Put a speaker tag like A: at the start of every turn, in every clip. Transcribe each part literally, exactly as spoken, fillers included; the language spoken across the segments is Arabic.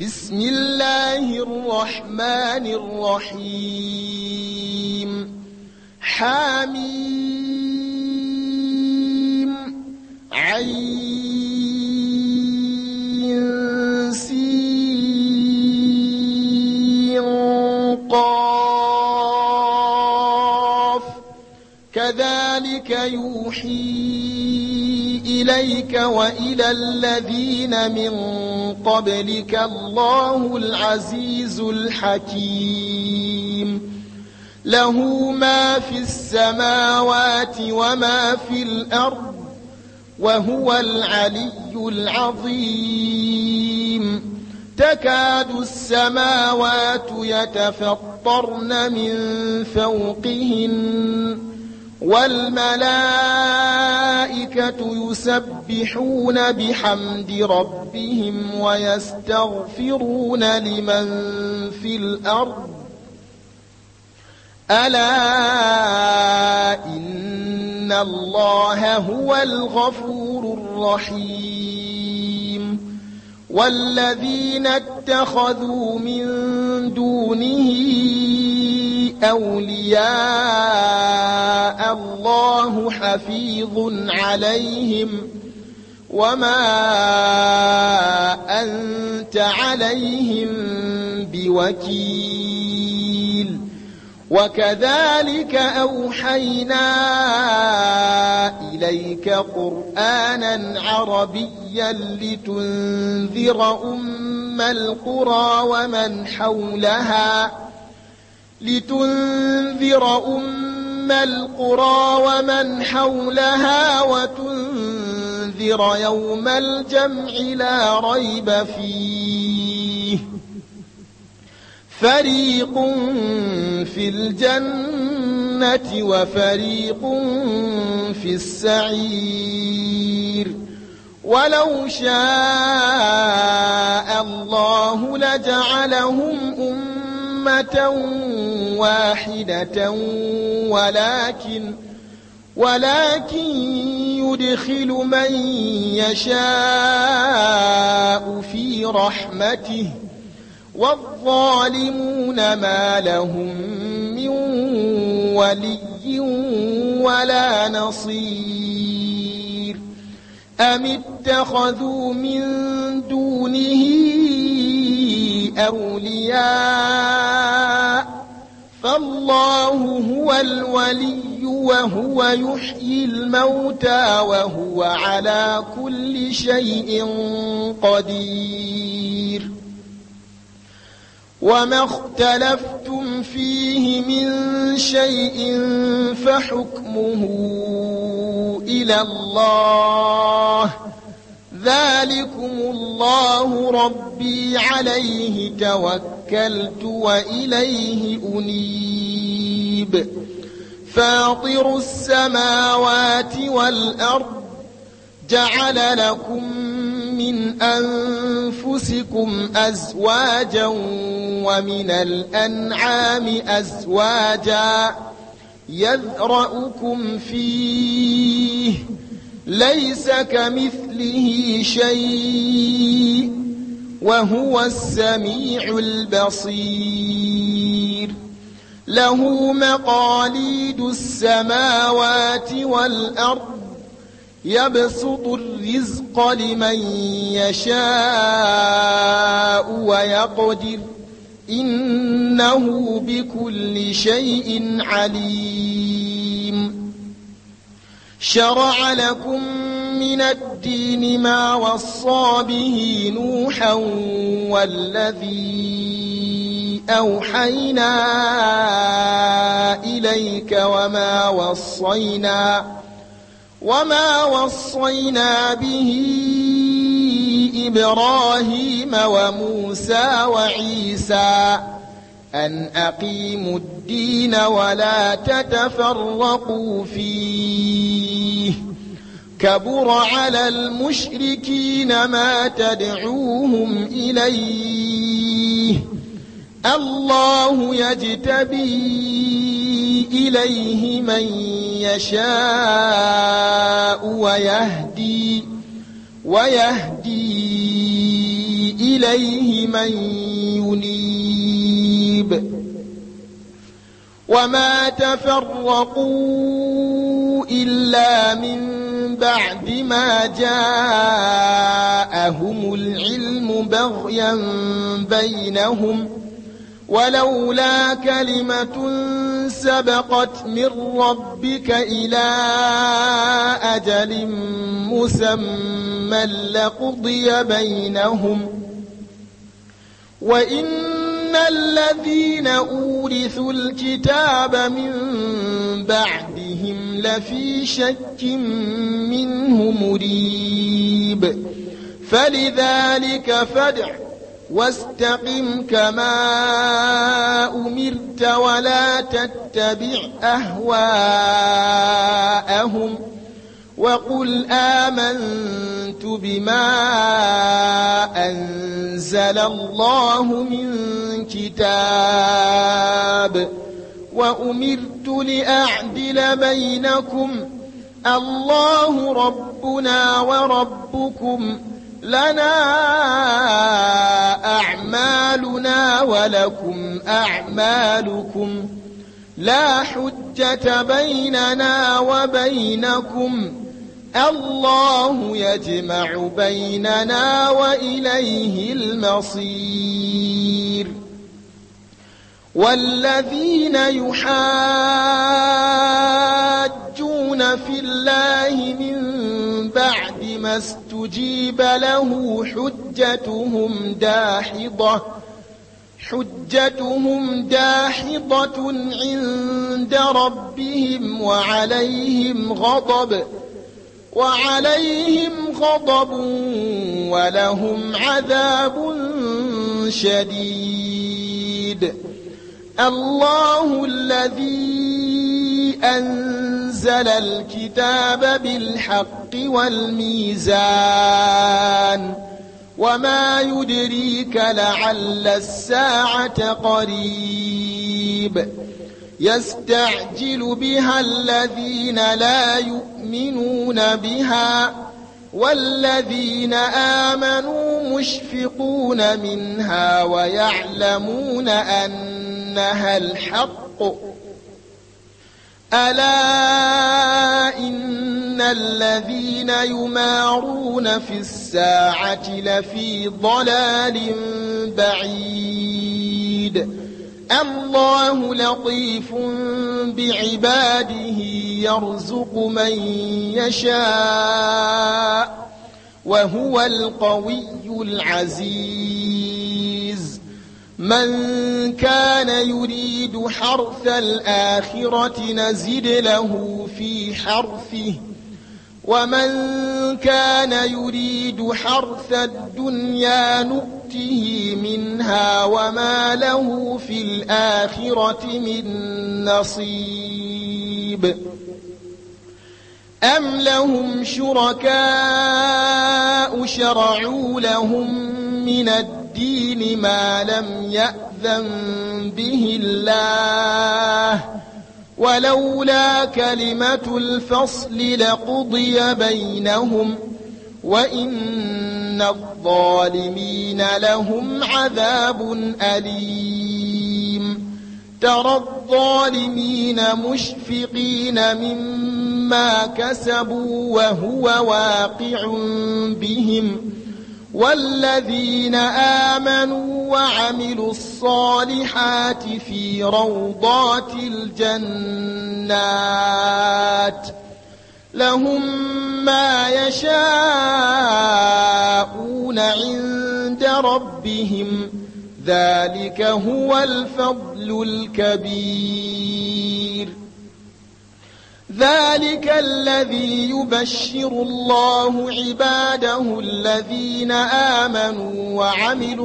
A: بسم الله الرحمن الرحيم حميم عين سين قاف كذلك يوحي إليك وإلى الذين من قبلك الله العزيز الحكيم له ما في السماوات وما في الأرض وهو العلي العظيم تكاد السماوات يتفطرن من فوقهن والملائكة يسبحون بحمد ربهم ويستغفرون لمن في الأرض ألا إن الله هو الغفور الرحيم والذين اتخذوا من دونه أولياء الله حفيظ عليهم وما أنت عليهم بوكيل وكذلك أوحينا إليك قرآنا عربيا لتنذر أم القرى ومن حولها لتنذر أم القرى ومن حولها وتنذر يوم الجمع لا ريب فيه فريق في الجنة وفريق في السعير ولو شاء الله لجعلهم أمة واحدة ولكن ولكن يدخل من يشاء في رحمته والظالمون ما لهم من ولي ولا نصير أم اتخذوا من دونه أولياء فالله هو الولي وهو يحيي الموتى وهو على كل شيء قدير وما اختلفتم فيه من شيء فحكمه إلى الله ذلكم الله ربي عليه توكلت وإليه أنيب فاطر السماوات والأرض جعل لكم من أنفسكم أزواجا ومن الأنعام أزواجا يذرأكم فيه ليس كمثله شيء وهو السميع البصير له مقاليد السماوات والأرض يبسط الرزق لمن يشاء ويقدر إنه بكل شيء عليم شرع لكم من الدين ما وصى به نوحا والذي أوحينا إليك وما وصينا وما وصينا به إبراهيم وموسى وعيسى أن أقيموا الدين ولا تتفرقوا فيه كبر على المشركين ما تدعوهم إليه الله يجتبي إليه من يشاء ويهدي ويهدي إليه من ينيب وما تفرقوا إلا من بعد ما جاءهم العلم بغيا بينهم ولولا كلمة سبقت من ربك إلى أجل مسمى لقضي بينهم وإن الذين أورثوا الكتاب من بعدهم لفي شك منه مريب فلذلك فادع واستقم كما أمرت ولا تتبع أهواءهم وقل آمنت بما أنزل الله من كتاب وأمرت لأعدل بينكم الله ربنا وربكم لنا أعمالنا ولكم أعمالكم لا حجة بيننا وبينكم الله يجمع بيننا وإليه المصير والذين يحاجون في الله من بعد ما استجيب له حجتهم داحضة حجتهم داحضة عند ربهم وعليهم غضب وعليهم غضب ولهم عذاب شديد الله الذي أنزل الكتاب بالحق والميزان وما يدريك لعل الساعة قريب يستعجل بها الذين لا يؤمنون بها والذين آمنوا مشفقون منها ويعلمون أنها الحق ألا إن الذين يمارون في الساعة لفي ضلال بعيد الله لطيف بعباده يرزق من يشاء وهو القوي العزيز من كان يريد حرث الآخرة نزد له في حرثه ومن كان يريد حرث الدنيا نؤته منها وما له في الآخرة من نصيب أم لهم شركاء شرعوا لهم من الدين ما لم يأذن به الله ولولا كلمة الفصل لقضي بينهم وإن الظالمين لهم عذاب أليم ترى الظالمين مشفقين مما كسبوا وهو واقع بهم والذين آمنوا وعملوا الصالحات في روضات الجنات لهم ما يشاءون عند ربهم ذلك هو الفضل الكبير ذلك الذي يبشر الله عباده الذين آمنوا وعملوا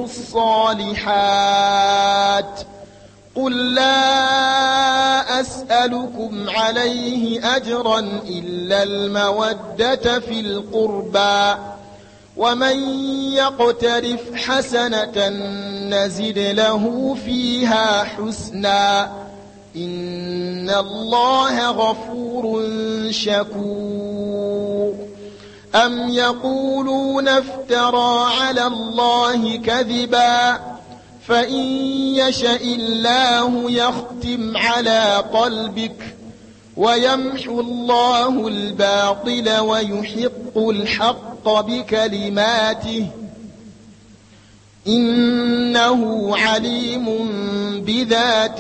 A: الصالحات قل لا أسألكم عليه أجرا إلا المودة في القربى ومن يقترف حسنة نزد له فيها حسنا إن الله غفور شكور أم يقولون افترى على الله كذبا فإن يشأ الله يختم على قلبك ويمحو الله الباطل ويحق الحق بكلماته إنه عليم بذات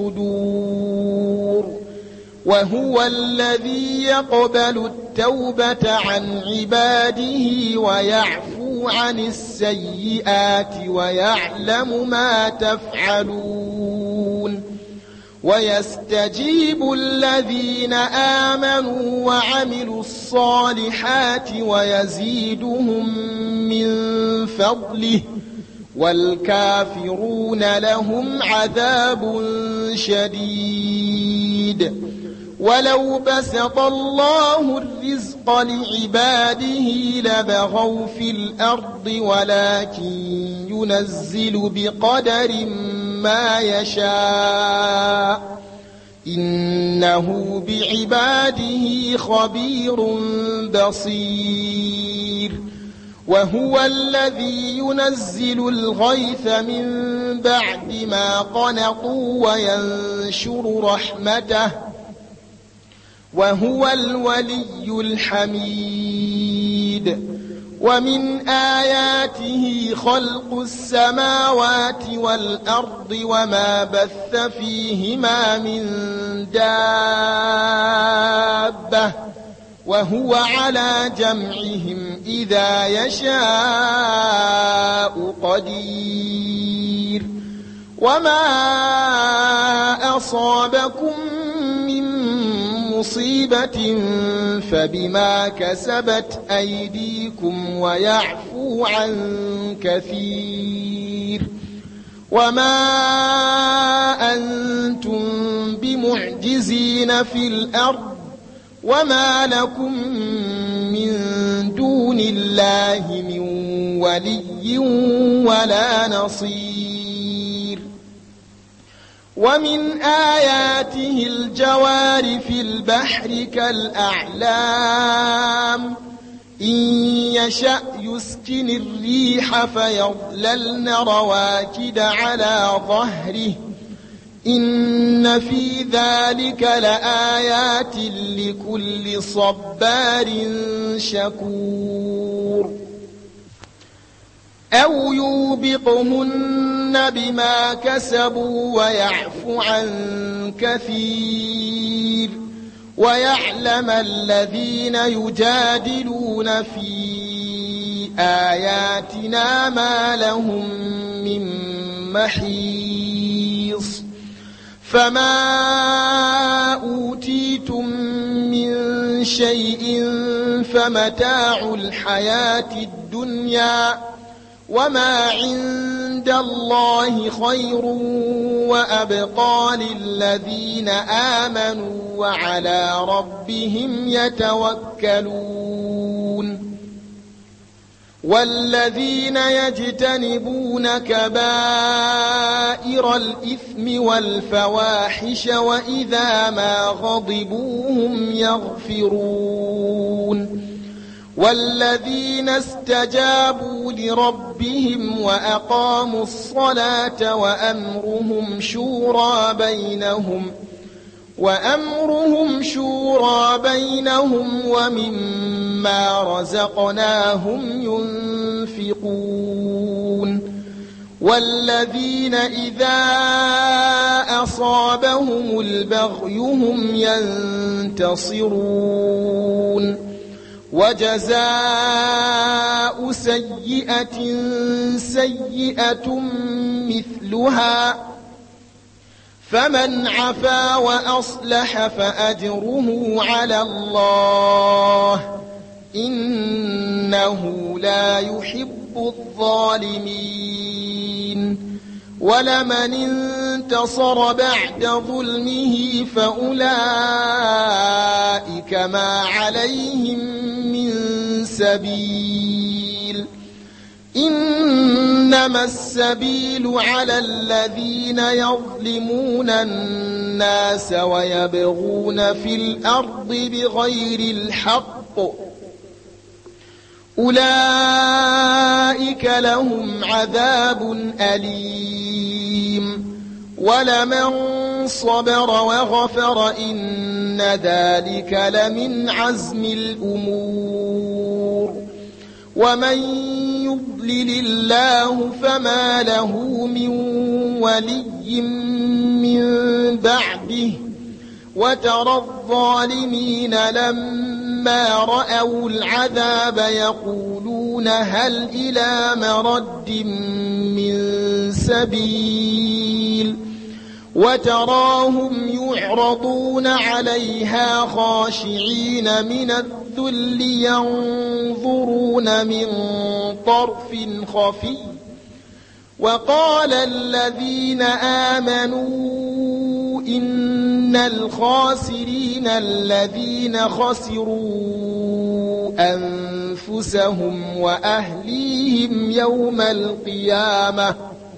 A: الصدور وهو الذي يقبل التوبة عن عباده ويعفو عن السيئات ويعلم ما تفعلون ويستجيب الذين آمنوا وعملوا الصالحات ويزيدهم من فضله والكافرون لهم عذاب شديد ولو بسط الله الرزق لعباده لبغوا في الأرض ولكن ينزل بقدر ما يشاء إنه بعباده خبير بصير وهو الذي ينزل الغيث من بعد ما قنطوا وينشر رحمته وهو الولي الحميد ومن آياته خلق السماوات والأرض وما بث فيهما من دابة وهو على جمعهم إذا يشاء قدير وما أصابكم من مصيبة فبما كسبت أيديكم ويعفو عن كثير وما أنتم بمعجزين في الأرض وما لكم من دون الله من ولي ولا نصير ومن آياته الجوار في البحر كالأعلام إن يشأ يسكن الريح فيظللن رواكد على ظهره إن في ذلك لآيات لكل صبار شكور أو يوبقهن بما كسبوا ويعفو عن كثير ويعلم الذين يجادلون في آياتنا ما لهم من محيص فما أوتيتم من شيء فمتاع الحياة الدنيا وما عند الله خير وأبقى للذين آمنوا وعلى ربهم يتوكلون والذين يجتنبون كبائر الإثم والفواحش وإذا ما غضبوا هم يغفرون والذين استجابوا لربهم وأقاموا الصلاة وأمرهم شورى بينهم وأمرهم شورى بينهم ومما رزقناهم ينفقون والذين إذا أصابهم البغي هم ينتصرون وجزاء سيئة سيئة مثلها فمن عفا وأصلح فأجره على الله إنه لا يحب الظالمين ولمن انتصر بعد ظلمه فأولئك ما عليهم من سبيل إنما السبيل على الذين يظلمون الناس ويبغون في الأرض بغير الحق أولئك لهم عذاب أليم ولمن صبر وغفر إن ذلك لمن عزم الأمور ومن يضلل الله فما له من ولي من بعده وترى الظالمين لما رأوا العذاب يقولون هل إلى مرد من سبيل وتراهم يعرضون عليها خاشعين من الذل ينظرون من طرف خفي وقال الذين آمنوا إن الخاسرين الذين خسروا أنفسهم وأهليهم يوم القيامة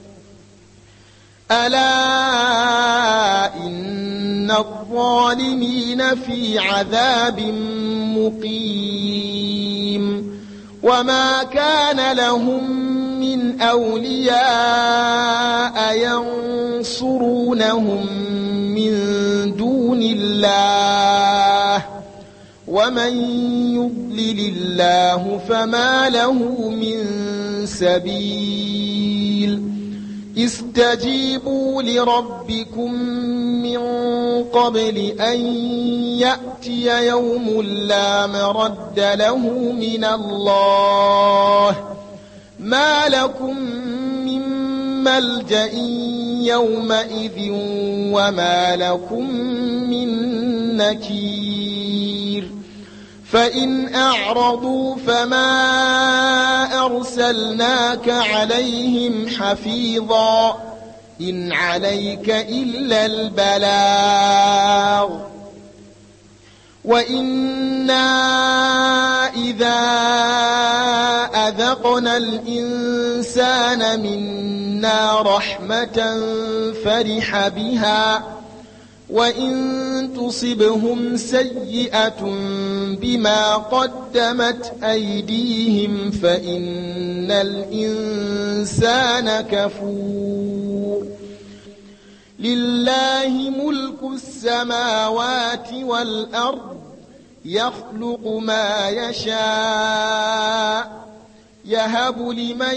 A: ألا إن الظالمين في عذاب مقيم وما كان لهم من أولياء ينصرونهم من دون الله ومن يضلل الله فما له من سبيل استجيبوا لربكم من قبل أن يأتي يوم لا مرد له من الله ما لكم من ملجأ يومئذ وما لكم من نكير فإن أعرضوا فما أرسلناك عليهم حفيظا إن عليك إلا البلاغ وإنا إذا أذقنا الإنسان منا رحمة فرح بها وإن تصبهم سيئة بما قدمت أيديهم فإن الإنسان كفور لله ملك السماوات والأرض يخلق ما يشاء يهب لمن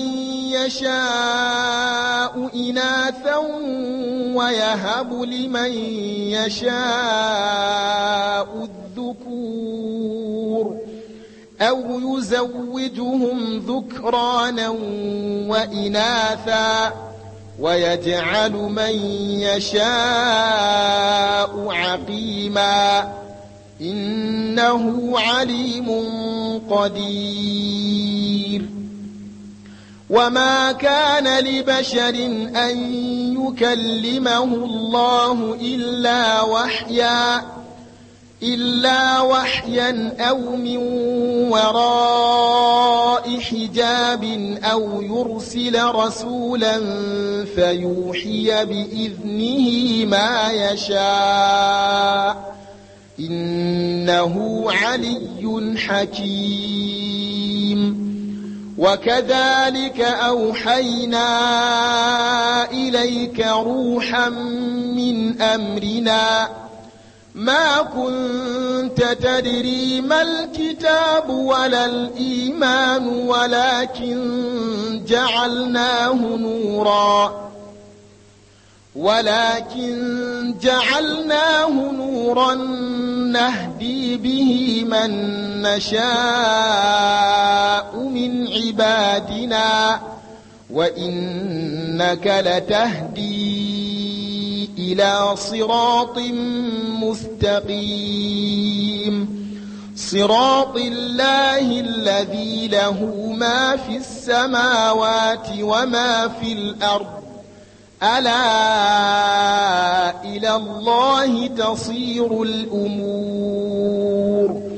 A: يشاء إناثا ويهب لمن يشاء الذكور أو يزوجهم ذكرانا وإناثا ويجعل من يشاء عقيما إنه عليم قدير وما كان لبشر أن يكلمه الله إلا وحيا إلا وحيا أو من وراء حجاب أو يرسل رسولا فيوحي بإذنه ما يشاء إنه علي حكيم وكذلك أوحينا إليك روحا من أمرنا ما كنت تدري ما الكتاب ولا الإيمان ولكن جعلناه نورا ولكن جعلناه نورا نهدي به من نشاء من عبادنا وإنك لتهدي إلى صراط مستقيم صراط الله الذي له ما في السماوات وما في الأرض ألا إلى الله تصير الأمور